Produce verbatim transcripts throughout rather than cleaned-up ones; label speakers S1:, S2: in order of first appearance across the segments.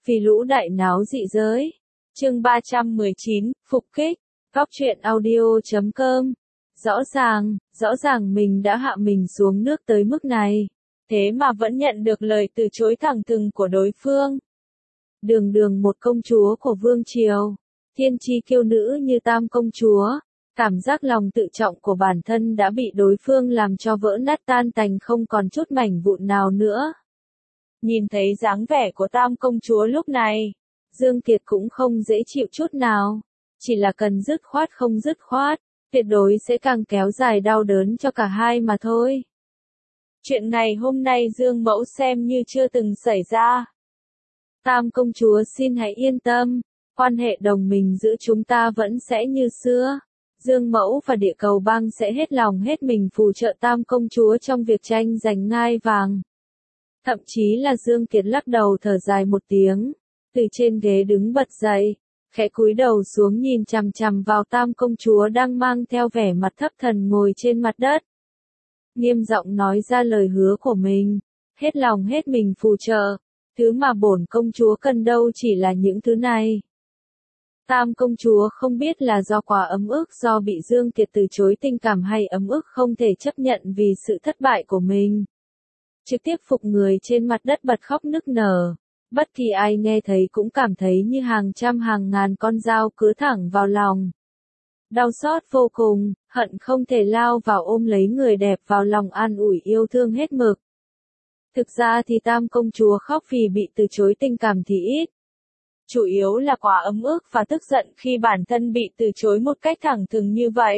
S1: Vì lũ đại náo dị giới. Chương ba trăm mười chín, phục kích. Góc truyện audio chấm com. Rõ ràng, rõ ràng mình đã hạ mình xuống nước tới mức này. Thế mà vẫn nhận được lời từ chối thẳng thừng của đối phương. Đường đường một công chúa của vương triều. Thiên chi kiêu nữ như Tam công chúa. Cảm giác lòng tự trọng của bản thân đã bị đối phương làm cho vỡ nát tan tành không còn chút mảnh vụn nào nữa. Nhìn thấy dáng vẻ của Tam công chúa lúc này, Dương Kiệt cũng không dễ chịu chút nào. Chỉ là cần dứt khoát không dứt khoát, tuyệt đối sẽ càng kéo dài đau đớn cho cả hai mà thôi. Chuyện này hôm nay Dương Mẫu xem như chưa từng xảy ra. Tam công chúa xin hãy yên tâm, quan hệ đồng minh giữa chúng ta vẫn sẽ như xưa. Dương Mẫu và Địa Cầu Bang sẽ hết lòng hết mình phù trợ Tam công chúa trong việc tranh giành ngai vàng. Thậm chí là Dương Kiệt lắc đầu thở dài một tiếng, từ trên ghế đứng bật dậy, khẽ cúi đầu xuống nhìn chằm chằm vào Tam công chúa đang mang theo vẻ mặt thấp thần ngồi trên mặt đất. Nghiêm giọng nói ra lời hứa của mình, hết lòng hết mình phù trợ, thứ mà bổn công chúa cần đâu chỉ là những thứ này. Tam công chúa không biết là do quá ấm ức do bị Dương Kiệt từ chối tình cảm hay ấm ức không thể chấp nhận vì sự thất bại của mình. Trực tiếp phục người trên mặt đất bật khóc nức nở. Bất kỳ ai nghe thấy cũng cảm thấy như hàng trăm hàng ngàn con dao cứa thẳng vào lòng. Đau xót vô cùng, hận không thể lao vào ôm lấy người đẹp vào lòng an ủi yêu thương hết mực. Thực ra thì Tam công chúa khóc vì bị từ chối tình cảm thì ít. Chủ yếu là quá ấm ức và tức giận khi bản thân bị từ chối một cách thẳng thừng như vậy.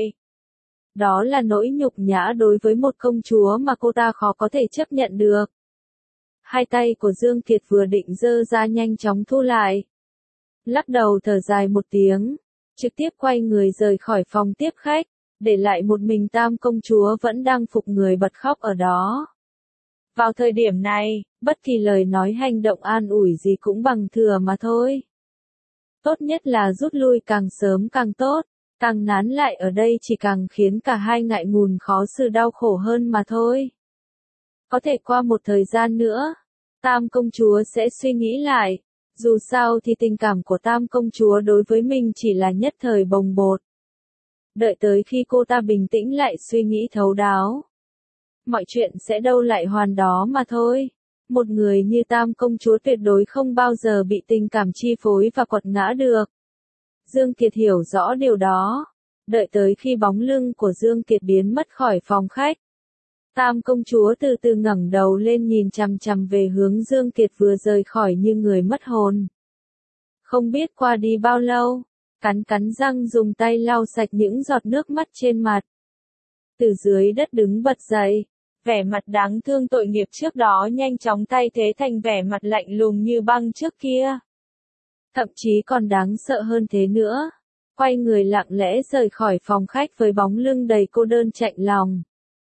S1: Đó là nỗi nhục nhã đối với một công chúa mà cô ta khó có thể chấp nhận được. Hai tay của Dương Kiệt vừa định giơ ra nhanh chóng thu lại. Lắc đầu thở dài một tiếng, trực tiếp quay người rời khỏi phòng tiếp khách, để lại một mình Tam công chúa vẫn đang phục người bật khóc ở đó. Vào thời điểm này, bất kỳ lời nói hành động an ủi gì cũng bằng thừa mà thôi. Tốt nhất là rút lui càng sớm càng tốt, càng nán lại ở đây chỉ càng khiến cả hai ngại ngùng khó xử đau khổ hơn mà thôi. Có thể qua một thời gian nữa, Tam công chúa sẽ suy nghĩ lại, dù sao thì tình cảm của Tam công chúa đối với mình chỉ là nhất thời bồng bột. Đợi tới khi cô ta bình tĩnh lại suy nghĩ thấu đáo, mọi chuyện sẽ đâu lại hoàn đó mà thôi. Một người như Tam công chúa tuyệt đối không bao giờ bị tình cảm chi phối và quật ngã được. Dương Kiệt hiểu rõ điều đó. Đợi tới khi bóng lưng của Dương Kiệt biến mất khỏi phòng khách, Tam công chúa từ từ ngẩng đầu lên nhìn chằm chằm về hướng Dương Kiệt vừa rời khỏi như người mất hồn. Không biết qua đi bao lâu, cắn cắn răng dùng tay lau sạch những giọt nước mắt trên mặt. Từ dưới đất đứng bật dậy, vẻ mặt đáng thương tội nghiệp trước đó nhanh chóng thay thế thành vẻ mặt lạnh lùng như băng trước kia. Thậm chí còn đáng sợ hơn thế nữa. Quay người lặng lẽ rời khỏi phòng khách với bóng lưng đầy cô đơn chạnh lòng.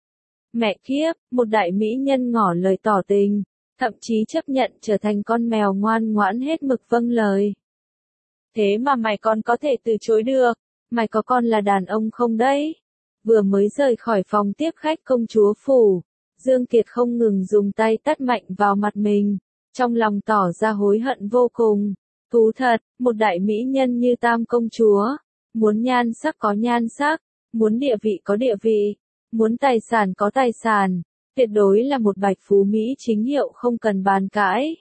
S1: Mẹ kiếp, một đại mỹ nhân ngỏ lời tỏ tình, thậm chí chấp nhận trở thành con mèo ngoan ngoãn hết mực vâng lời. Thế mà mày còn có thể từ chối được, mày có con là đàn ông không đấy? Vừa mới rời khỏi phòng tiếp khách công chúa phủ, Dương Kiệt không ngừng dùng tay tát mạnh vào mặt mình, trong lòng tỏ ra hối hận vô cùng. Thú thật, một đại mỹ nhân như Tam công chúa, muốn nhan sắc có nhan sắc, muốn địa vị có địa vị, muốn tài sản có tài sản, tuyệt đối là một bạch phú Mỹ chính hiệu không cần bàn cãi.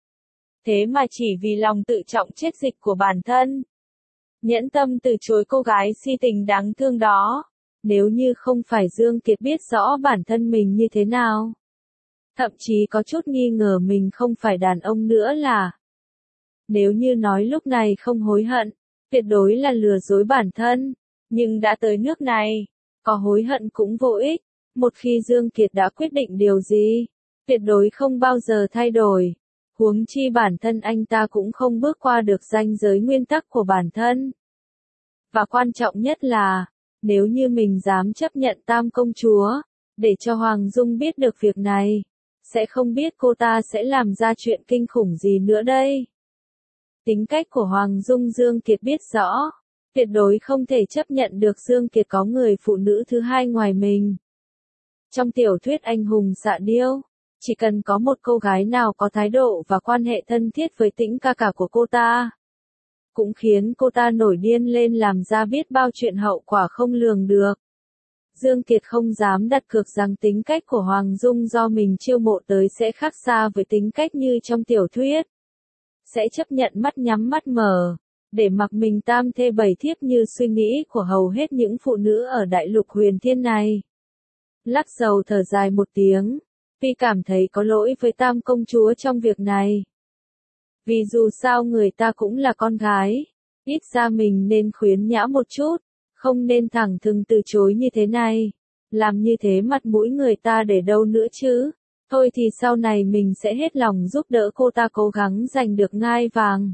S1: Thế mà chỉ vì lòng tự trọng chết dịch của bản thân, nhẫn tâm từ chối cô gái si tình đáng thương đó. Nếu như không phải Dương Kiệt biết rõ bản thân mình như thế nào, thậm chí có chút nghi ngờ mình không phải đàn ông nữa là. Nếu như nói lúc này không hối hận, tuyệt đối là lừa dối bản thân, nhưng đã tới nước này, có hối hận cũng vô ích. Một khi Dương Kiệt đã quyết định điều gì, tuyệt đối không bao giờ thay đổi. Huống chi bản thân anh ta cũng không bước qua được ranh giới nguyên tắc của bản thân. Và quan trọng nhất là, nếu như mình dám chấp nhận Tam công chúa, để cho Hoàng Dung biết được việc này, sẽ không biết cô ta sẽ làm ra chuyện kinh khủng gì nữa đây. Tính cách của Hoàng Dung Dương Kiệt biết rõ, tuyệt đối không thể chấp nhận được Dương Kiệt có người phụ nữ thứ hai ngoài mình. Trong tiểu thuyết anh hùng xạ điêu, Chỉ cần có một cô gái nào có thái độ và quan hệ thân thiết với Tĩnh ca ca của cô ta, cũng khiến cô ta nổi điên lên làm ra biết bao chuyện hậu quả không lường được. Dương Kiệt không dám đặt cược rằng tính cách của Hoàng Dung do mình chiêu mộ tới sẽ khác xa với tính cách như trong tiểu thuyết. Sẽ chấp nhận mắt nhắm mắt mở, để mặc mình tam thê bảy thiếp như suy nghĩ của hầu hết những phụ nữ ở đại lục huyền thiên này. Lắc đầu thở dài một tiếng, vì cảm thấy có lỗi với tam công chúa trong việc này. Vì dù sao người ta cũng là con gái, ít ra mình nên khuyến nhã một chút, không nên thẳng thừng từ chối như thế này. Làm như thế mặt mũi người ta để đâu nữa chứ. Thôi thì sau này mình sẽ hết lòng giúp đỡ cô ta cố gắng giành được ngai vàng.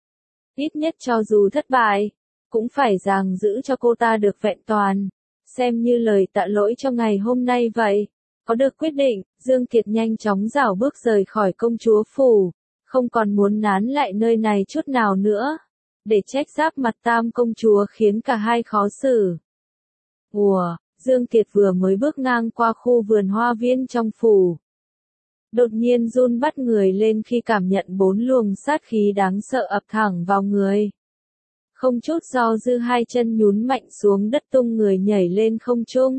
S1: Ít nhất cho dù thất bại, cũng phải ràng giữ cho cô ta được vẹn toàn. Xem như lời tạ lỗi cho ngày hôm nay vậy. Có được quyết định, Dương Kiệt nhanh chóng rảo bước rời khỏi công chúa phủ. Không còn muốn nán lại nơi này chút nào nữa. Để trách giáp mặt tam công chúa khiến cả hai khó xử. Ủa, Dương Kiệt vừa mới bước ngang qua khu vườn hoa viên trong phủ. Đột nhiên run bắt người lên khi cảm nhận bốn luồng sát khí đáng sợ ập thẳng vào người. Không chút do dự hai chân nhún mạnh xuống đất tung người nhảy lên không trung.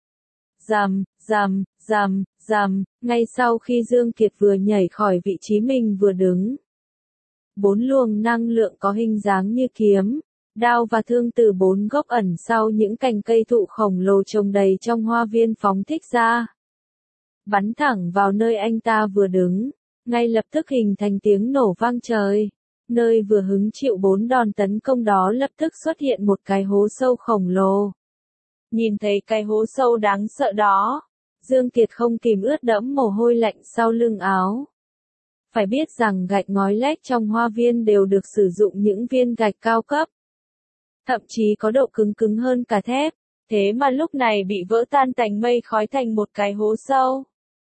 S1: Rầm, rầm, rầm, rầm, ngay sau khi Dương Kiệt vừa nhảy khỏi vị trí mình vừa đứng. Bốn luồng năng lượng có hình dáng như kiếm, đao và thương từ bốn gốc ẩn sau những cành cây thụ khổng lồ trồng đầy trong hoa viên phóng thích ra. Bắn thẳng vào nơi anh ta vừa đứng, ngay lập tức hình thành tiếng nổ vang trời. Nơi vừa hứng chịu bốn đòn tấn công đó lập tức xuất hiện một cái hố sâu khổng lồ. Nhìn thấy cái hố sâu đáng sợ đó, Dương Kiệt không kìm ướt đẫm mồ hôi lạnh sau lưng áo. Phải biết rằng gạch ngói lách trong hoa viên đều được sử dụng những viên gạch cao cấp. Thậm chí có độ cứng cứng hơn cả thép, thế mà lúc này bị vỡ tan thành mây khói thành một cái hố sâu.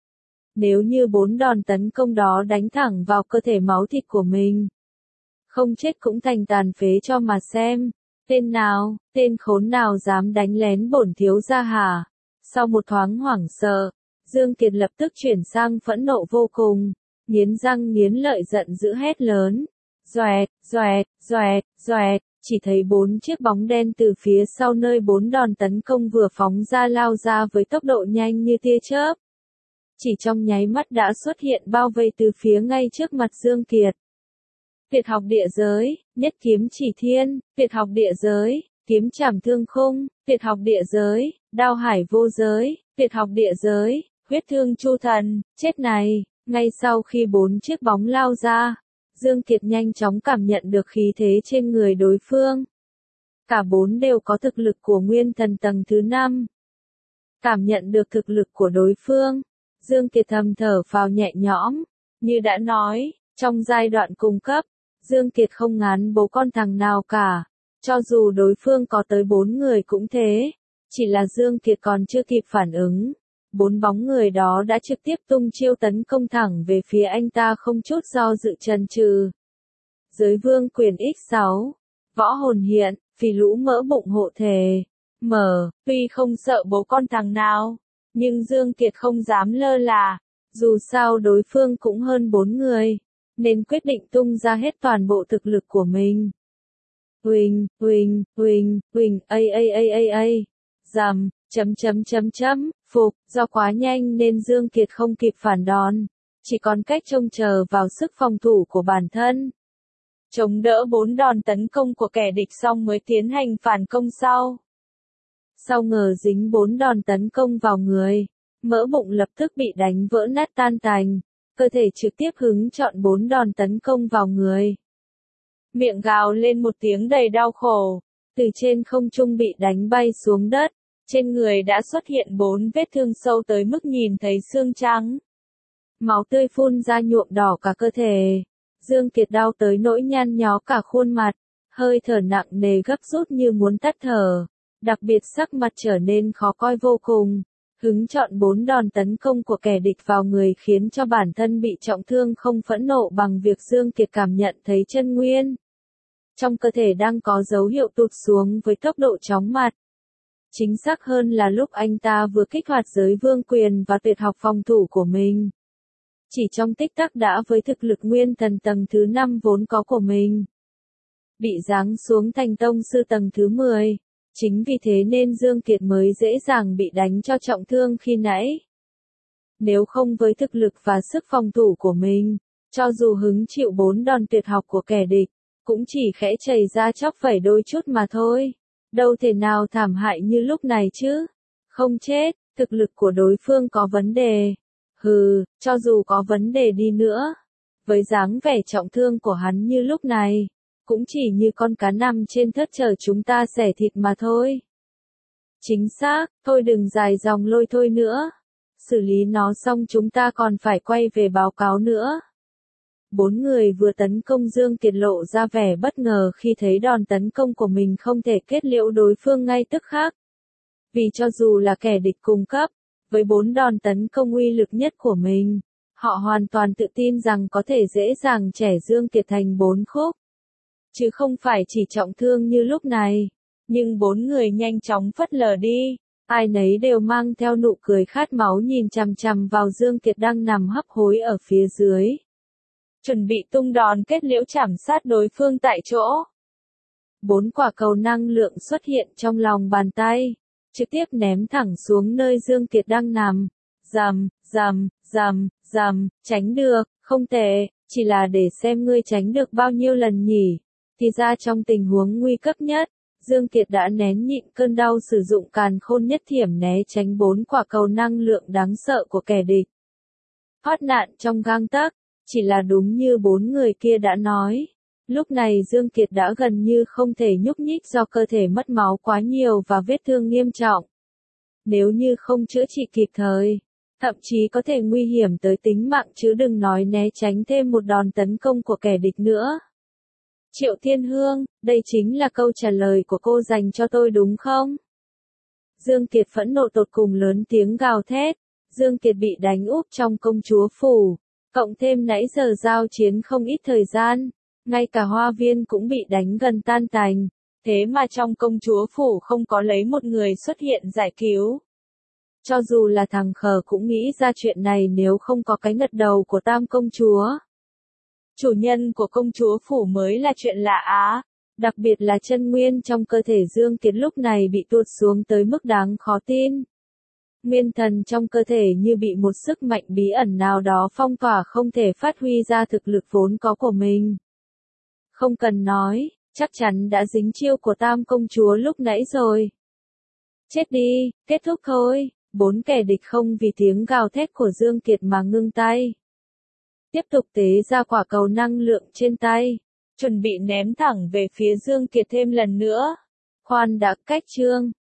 S1: Nếu như bốn đòn tấn công đó đánh thẳng vào cơ thể máu thịt của mình, không chết cũng thành tàn phế cho mà xem. Tên nào, tên khốn nào dám đánh lén bổn thiếu gia hả? Sau một thoáng hoảng sợ, Dương Kiệt lập tức chuyển sang phẫn nộ vô cùng, nghiến răng nghiến lợi giận dữ hét lớn. Doẹt, doẹt, doẹt, doẹt, chỉ thấy bốn chiếc bóng đen từ phía sau nơi bốn đòn tấn công vừa phóng ra lao ra với tốc độ nhanh như tia chớp. Chỉ trong nháy mắt đã xuất hiện bao vây từ phía ngay trước mặt Dương Kiệt. Tuyệt học địa giới, nhất kiếm chỉ thiên, tuyệt học địa giới, kiếm trảm thương khung, tuyệt học địa giới, đao hải vô giới, tuyệt học địa giới, huyết thương chu thần, chết này. Ngay sau khi bốn chiếc bóng lao ra, Dương Kiệt nhanh chóng cảm nhận được khí thế trên người đối phương. Cả bốn đều có thực lực của nguyên thần tầng thứ năm. Cảm nhận được thực lực của đối phương, Dương Kiệt thầm thở phào nhẹ nhõm. Như đã nói, trong giai đoạn cung cấp, Dương Kiệt không ngán bố con thằng nào cả. Cho dù đối phương có tới bốn người cũng thế. Chỉ là Dương Kiệt còn chưa kịp phản ứng. Bốn bóng người đó đã trực tiếp tung chiêu tấn công thẳng về phía anh ta không chút do dự chần chừ. Giới vương quyền ích sáu. Võ hồn hiện, phì lũ mỡ bụng hộ thể. Mở, tuy không sợ bố con thằng nào, nhưng Dương Kiệt không dám lơ là. Dù sao đối phương cũng hơn bốn người, nên quyết định tung ra hết toàn bộ thực lực của mình. Huỳnh, huỳnh, huỳnh, huỳnh, ây ây ây ây ây. Rầm, chấm chấm chấm chấm, phục, do quá nhanh nên Dương Kiệt không kịp phản đòn, chỉ còn cách trông chờ vào sức phòng thủ của bản thân. Chống đỡ bốn đòn tấn công của kẻ địch xong mới tiến hành phản công sau. Sau ngờ dính bốn đòn tấn công vào người, mỡ bụng lập tức bị đánh vỡ nát tan tành, cơ thể trực tiếp hứng chọn bốn đòn tấn công vào người. Miệng gào lên một tiếng đầy đau khổ, từ trên không trung bị đánh bay xuống đất. Trên người đã xuất hiện bốn vết thương sâu tới mức nhìn thấy xương trắng. Máu tươi phun ra nhuộm đỏ cả cơ thể. Dương Kiệt đau tới nỗi nhăn nhó cả khuôn mặt, hơi thở nặng nề gấp rút như muốn tắt thở. Đặc biệt sắc mặt trở nên khó coi vô cùng. Hứng chọn bốn đòn tấn công của kẻ địch vào người khiến cho bản thân bị trọng thương không phẫn nộ bằng việc Dương Kiệt cảm nhận thấy chân nguyên trong cơ thể đang có dấu hiệu tụt xuống với tốc độ chóng mặt. Chính xác hơn là lúc anh ta vừa kích hoạt giới vương quyền và tuyệt học phòng thủ của mình. Chỉ trong tích tắc đã với thực lực nguyên thần tầng thứ năm vốn có của mình, bị giáng xuống thành tông sư tầng thứ mười. Chính vì thế nên Dương Kiệt mới dễ dàng bị đánh cho trọng thương khi nãy. Nếu không với thực lực và sức phòng thủ của mình, cho dù hứng chịu bốn đòn tuyệt học của kẻ địch, cũng chỉ khẽ chảy ra chóc vẩy đôi chút mà thôi. Đâu thể nào thảm hại như lúc này chứ. Không chết, thực lực của đối phương có vấn đề. Hừ, cho dù có vấn đề đi nữa, với dáng vẻ trọng thương của hắn như lúc này, cũng chỉ như con cá nằm trên thớt chờ chúng ta xẻ thịt mà thôi. Chính xác, thôi đừng dài dòng lôi thôi nữa. Xử lý nó xong chúng ta còn phải quay về báo cáo nữa. Bốn người vừa tấn công Dương Kiệt lộ ra vẻ bất ngờ khi thấy đòn tấn công của mình không thể kết liễu đối phương ngay tức khắc. Vì cho dù là kẻ địch cùng cấp, với bốn đòn tấn công uy lực nhất của mình, họ hoàn toàn tự tin rằng có thể dễ dàng chẻ Dương Kiệt thành bốn khúc. Chứ không phải chỉ trọng thương như lúc này. Nhưng bốn người nhanh chóng phất lờ đi. Ai nấy đều mang theo nụ cười khát máu nhìn chằm chằm vào Dương Kiệt đang nằm hấp hối ở phía dưới. Chuẩn bị tung đòn kết liễu chảm sát đối phương tại chỗ. Bốn quả cầu năng lượng xuất hiện trong lòng bàn tay, trực tiếp ném thẳng xuống nơi Dương Kiệt đang nằm. Rầm, rầm, rầm, rầm, tránh được, không tệ, chỉ là để xem ngươi tránh được bao nhiêu lần nhỉ. Thì ra trong tình huống nguy cấp nhất, Dương Kiệt đã nén nhịn cơn đau sử dụng càn khôn nhất thiểm né tránh bốn quả cầu năng lượng đáng sợ của kẻ địch. Thoát nạn trong gang tấc, chỉ là đúng như bốn người kia đã nói. Lúc này Dương Kiệt đã gần như không thể nhúc nhích do cơ thể mất máu quá nhiều và vết thương nghiêm trọng. Nếu như không chữa trị kịp thời, thậm chí có thể nguy hiểm tới tính mạng chứ đừng nói né tránh thêm một đòn tấn công của kẻ địch nữa. Triệu Thiên Hương, đây chính là câu trả lời của cô dành cho tôi đúng không? Dương Kiệt phẫn nộ tột cùng lớn tiếng gào thét. Dương Kiệt bị đánh úp trong công chúa phủ, cộng thêm nãy giờ giao chiến không ít thời gian, ngay cả hoa viên cũng bị đánh gần tan tành. Thế mà trong công chúa phủ không có lấy một người xuất hiện giải cứu. Cho dù là thằng khờ cũng nghĩ ra chuyện này nếu không có cái ngật đầu của tam công chúa. Chủ nhân của công chúa phủ mới là chuyện lạ á, đặc biệt là chân nguyên trong cơ thể Dương Kiệt lúc này bị tuột xuống tới mức đáng khó tin. Nguyên thần trong cơ thể như bị một sức mạnh bí ẩn nào đó phong tỏa không thể phát huy ra thực lực vốn có của mình. Không cần nói, chắc chắn đã dính chiêu của tam công chúa lúc nãy rồi. Chết đi, kết thúc thôi, bốn kẻ địch không vì tiếng gào thét của Dương Kiệt mà ngưng tay. Tiếp tục tế ra quả cầu năng lượng trên tay, chuẩn bị ném thẳng về phía Dương Kiệt thêm lần nữa. Khoan đã, cách chương.